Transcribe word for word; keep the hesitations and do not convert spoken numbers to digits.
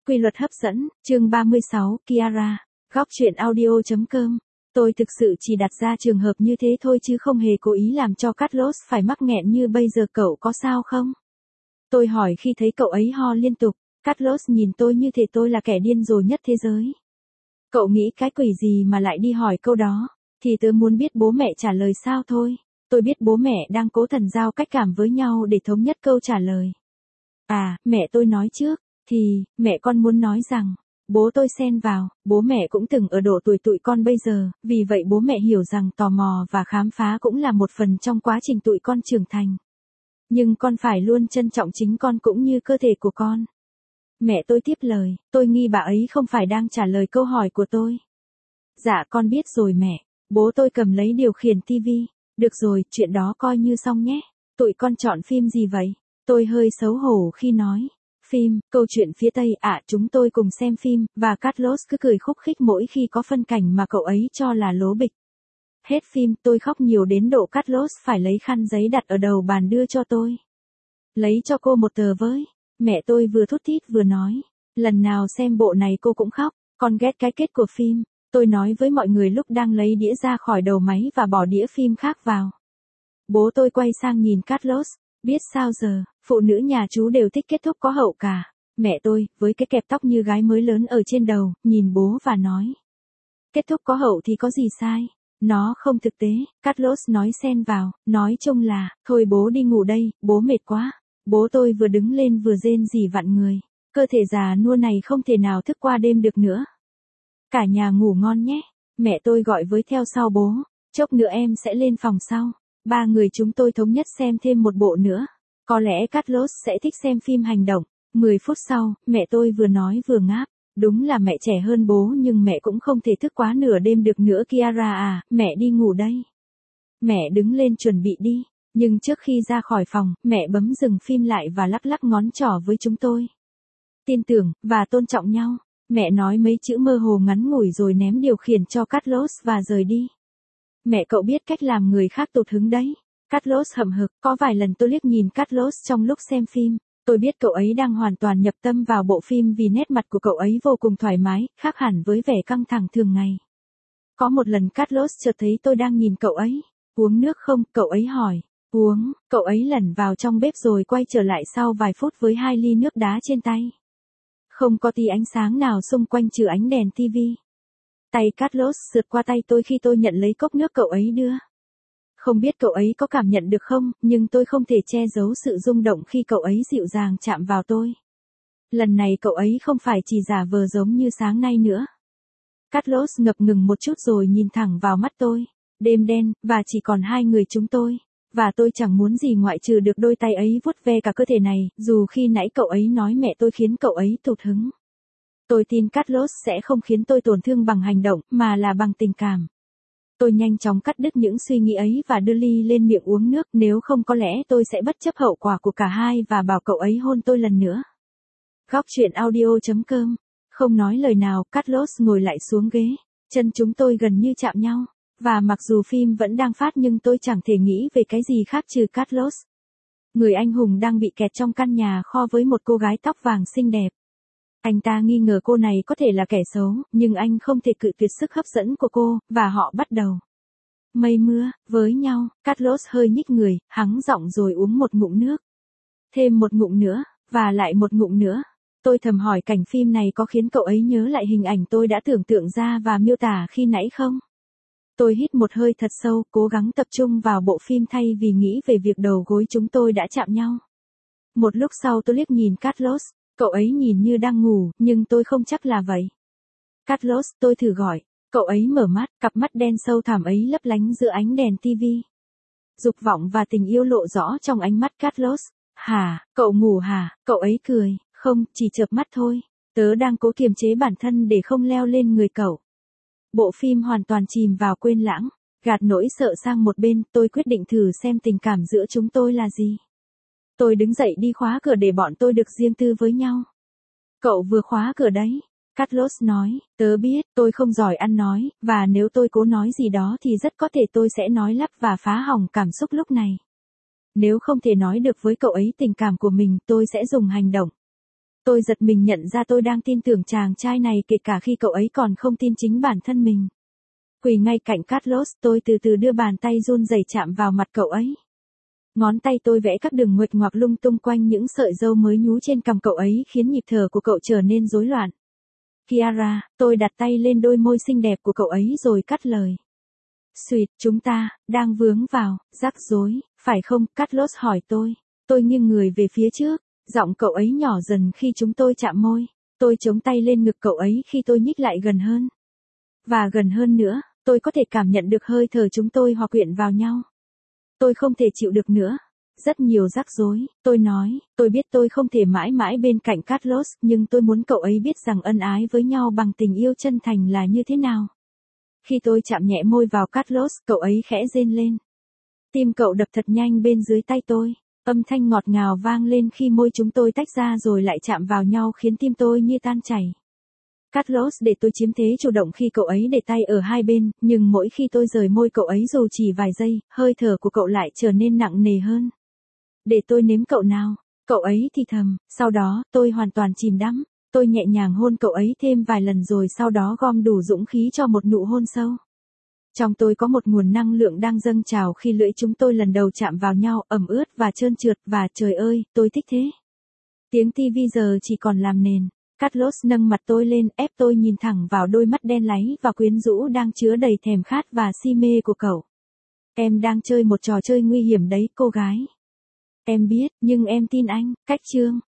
Quy luật hấp dẫn, chương ba mươi sáu, Kiara, góc truyện audio chấm com. Tôi thực sự chỉ đặt ra trường hợp như thế thôi chứ không hề cố ý làm cho Carlos phải mắc nghẹn như bây giờ, cậu có sao không? Tôi hỏi khi thấy cậu ấy ho liên tục. Carlos nhìn tôi như thể tôi là kẻ điên rồ nhất thế giới. Cậu nghĩ cái quỷ gì mà lại đi hỏi câu đó? Thì tớ muốn biết bố mẹ trả lời sao thôi. Tôi biết bố mẹ đang cố thần giao cách cảm với nhau để thống nhất câu trả lời. À, mẹ tôi nói trước. Thì, mẹ con muốn nói rằng, bố tôi xen vào, bố mẹ cũng từng ở độ tuổi tụi con bây giờ, vì vậy bố mẹ hiểu rằng tò mò và khám phá cũng là một phần trong quá trình tụi con trưởng thành. Nhưng con phải luôn trân trọng chính con cũng như cơ thể của con. Mẹ tôi tiếp lời, tôi nghi bà ấy không phải đang trả lời câu hỏi của tôi. Dạ con biết rồi mẹ, bố tôi cầm lấy điều khiển tivi. Được rồi, chuyện đó coi như xong nhé. Tụi con chọn phim gì vậy? Tôi hơi xấu hổ khi nói. Phim, câu chuyện phía Tây ạ, à, chúng tôi cùng xem phim, và Carlos cứ cười khúc khích mỗi khi có phân cảnh mà cậu ấy cho là lố bịch. Hết phim, tôi khóc nhiều đến độ Carlos phải lấy khăn giấy đặt ở đầu bàn đưa cho tôi. Lấy cho cô một tờ với. Mẹ tôi vừa thút thít vừa nói. Lần nào xem bộ này cô cũng khóc, con ghét cái kết của phim. Tôi nói với mọi người lúc đang lấy đĩa ra khỏi đầu máy và bỏ đĩa phim khác vào. Bố tôi quay sang nhìn Carlos. Biết sao giờ, phụ nữ nhà chú đều thích kết thúc có hậu cả. Mẹ tôi, với cái kẹp tóc như gái mới lớn ở trên đầu, nhìn bố và nói. Kết thúc có hậu thì có gì sai? Nó không thực tế, Carlos nói xen vào, nói chung là, thôi bố đi ngủ đây, bố mệt quá. Bố tôi vừa đứng lên vừa rên rỉ vặn người. Cơ thể già nua này không thể nào thức qua đêm được nữa. Cả nhà ngủ ngon nhé. Mẹ tôi gọi với theo sau bố. Chốc nữa em sẽ lên phòng sau. Ba người chúng tôi thống nhất xem thêm một bộ nữa. Có lẽ Carlos sẽ thích xem phim hành động. Mười phút sau, mẹ tôi vừa nói vừa ngáp. Đúng là mẹ trẻ hơn bố nhưng mẹ cũng không thể thức quá nửa đêm được nữa Kiara à, mẹ đi ngủ đây. Mẹ đứng lên chuẩn bị đi. Nhưng trước khi ra khỏi phòng, mẹ bấm dừng phim lại và lắc lắc ngón trỏ với chúng tôi. Tin tưởng, và tôn trọng nhau. Mẹ nói mấy chữ mơ hồ ngắn ngủi rồi ném điều khiển cho Carlos và rời đi. Mẹ cậu biết cách làm người khác tụt hứng đấy. Carlos hậm hực, có vài lần tôi liếc nhìn Carlos trong lúc xem phim. Tôi biết cậu ấy đang hoàn toàn nhập tâm vào bộ phim vì nét mặt của cậu ấy vô cùng thoải mái, khác hẳn với vẻ căng thẳng thường ngày. Có một lần Carlos chợt thấy tôi đang nhìn cậu ấy. Uống nước không? Cậu ấy hỏi. Uống, cậu ấy lẩn vào trong bếp rồi quay trở lại sau vài phút với hai ly nước đá trên tay. Không có tí ánh sáng nào xung quanh trừ ánh đèn tivi. Tay Carlos sượt qua tay tôi khi tôi nhận lấy cốc nước cậu ấy đưa. Không biết cậu ấy có cảm nhận được không, nhưng tôi không thể che giấu sự rung động khi cậu ấy dịu dàng chạm vào tôi. Lần này cậu ấy không phải chỉ giả vờ giống như sáng nay nữa. Carlos ngập ngừng một chút rồi nhìn thẳng vào mắt tôi. Đêm đen, và chỉ còn hai người chúng tôi. Và tôi chẳng muốn gì ngoại trừ được đôi tay ấy vuốt ve cả cơ thể này, dù khi nãy cậu ấy nói mẹ tôi khiến cậu ấy tụt hứng. Tôi tin Carlos sẽ không khiến tôi tổn thương bằng hành động, mà là bằng tình cảm. Tôi nhanh chóng cắt đứt những suy nghĩ ấy và đưa ly lên miệng uống nước, nếu không có lẽ tôi sẽ bất chấp hậu quả của cả hai và bảo cậu ấy hôn tôi lần nữa. Góc truyện audio chấm com. Không nói lời nào, Carlos ngồi lại xuống ghế. Chân chúng tôi gần như chạm nhau. Và mặc dù phim vẫn đang phát nhưng tôi chẳng thể nghĩ về cái gì khác trừ Carlos. Người anh hùng đang bị kẹt trong căn nhà kho với một cô gái tóc vàng xinh đẹp. Anh ta nghi ngờ cô này có thể là kẻ xấu, nhưng anh không thể cự tuyệt sức hấp dẫn của cô, và họ bắt đầu mây mưa với nhau. Carlos hơi nhích người, hắng giọng rồi uống một ngụm nước. Thêm một ngụm nữa, và lại một ngụm nữa. Tôi thầm hỏi cảnh phim này có khiến cậu ấy nhớ lại hình ảnh tôi đã tưởng tượng ra và miêu tả khi nãy không? Tôi hít một hơi thật sâu, cố gắng tập trung vào bộ phim thay vì nghĩ về việc đầu gối chúng tôi đã chạm nhau. Một lúc sau tôi liếc nhìn Carlos, cậu ấy nhìn như đang ngủ, nhưng tôi không chắc là vậy. Carlos, tôi thử gọi. Cậu ấy mở mắt, cặp mắt đen sâu thẳm ấy lấp lánh giữa ánh đèn tivi. Dục vọng và tình yêu lộ rõ trong ánh mắt Carlos. Hả, cậu ngủ hả? Cậu ấy cười, không, chỉ chợp mắt thôi. Tớ đang cố kiềm chế bản thân để không leo lên người cậu. Bộ phim hoàn toàn chìm vào quên lãng. Gạt nỗi sợ sang một bên, tôi quyết định thử xem tình cảm giữa chúng tôi là gì. Tôi đứng dậy đi khóa cửa để bọn tôi được riêng tư với nhau. Cậu vừa khóa cửa đấy. Carlos nói, tớ biết, tôi không giỏi ăn nói, và nếu tôi cố nói gì đó thì rất có thể tôi sẽ nói lắp và phá hỏng cảm xúc lúc này. Nếu không thể nói được với cậu ấy tình cảm của mình, tôi sẽ dùng hành động. Tôi giật mình nhận ra tôi đang tin tưởng chàng trai này kể cả khi cậu ấy còn không tin chính bản thân mình. Quỳ ngay cạnh Carlos, tôi từ từ đưa bàn tay run rẩy chạm vào mặt cậu ấy. Ngón tay tôi vẽ các đường nguệch ngoạc lung tung quanh những sợi râu mới nhú trên cằm cậu ấy khiến nhịp thở của cậu trở nên rối loạn. Kiara, tôi đặt tay lên đôi môi xinh đẹp của cậu ấy rồi cắt lời. Sweet, chúng ta, đang vướng vào, rắc rối, phải không? Carlos hỏi tôi. Tôi nghiêng người về phía trước, giọng cậu ấy nhỏ dần khi chúng tôi chạm môi. Tôi chống tay lên ngực cậu ấy khi tôi nhích lại gần hơn. Và gần hơn nữa, tôi có thể cảm nhận được hơi thở chúng tôi hòa quyện vào nhau. Tôi không thể chịu được nữa. Rất nhiều rắc rối, tôi nói, tôi biết tôi không thể mãi mãi bên cạnh Carlos, nhưng tôi muốn cậu ấy biết rằng ân ái với nhau bằng tình yêu chân thành là như thế nào. Khi tôi chạm nhẹ môi vào Carlos, cậu ấy khẽ rên lên. Tim cậu đập thật nhanh bên dưới tay tôi, âm thanh ngọt ngào vang lên khi môi chúng tôi tách ra rồi lại chạm vào nhau khiến tim tôi như tan chảy. Carlos để tôi chiếm thế chủ động khi cậu ấy để tay ở hai bên, nhưng mỗi khi tôi rời môi cậu ấy dù chỉ vài giây, hơi thở của cậu lại trở nên nặng nề hơn. Để tôi nếm cậu nào, cậu ấy thì thầm, sau đó, tôi hoàn toàn chìm đắm, tôi nhẹ nhàng hôn cậu ấy thêm vài lần rồi sau đó gom đủ dũng khí cho một nụ hôn sâu. Trong tôi có một nguồn năng lượng đang dâng trào khi lưỡi chúng tôi lần đầu chạm vào nhau, ẩm ướt và trơn trượt và trời ơi, tôi thích thế. Tiếng tivi giờ chỉ còn làm nền. Carlos nâng mặt tôi lên, ép tôi nhìn thẳng vào đôi mắt đen láy và quyến rũ đang chứa đầy thèm khát và si mê của cậu. Em đang chơi một trò chơi nguy hiểm đấy, cô gái. Em biết, nhưng em tin anh. Cách chương